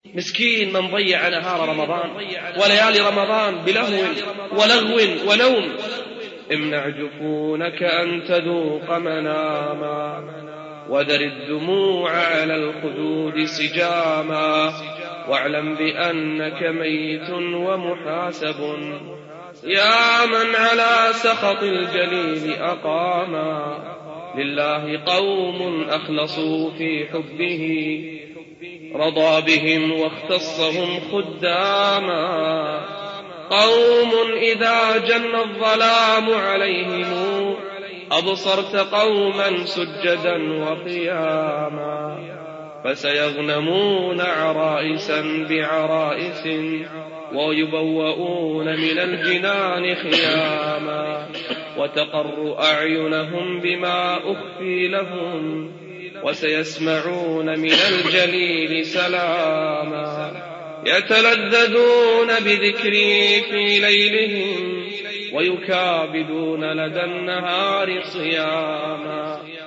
مسكين من ضيع نهار رمضان وليالي رمضان بلهو ولغو ونوم. امنع جفونك أن تذوق مناما، وذر الدموع على الخدود سجاما، واعلم بأنك ميت ومحاسب. يا من على سخط الجليل أقاما، لله قوم أخلصوا في حبه، رضى بهم واختصهم خداما. قوم إذا جن الظلام عليهم، أبصرت قوما سجدا وقياما، فسيغنمون عرائسا بعرائس، ويبوؤون من الجنان خياما، وتقر أعينهم بما أخفي لهم، وسيسمعون من الجليل سلاما. يتلذذون بذكري في ليلهم، ويكابدون لدى النهار صياما.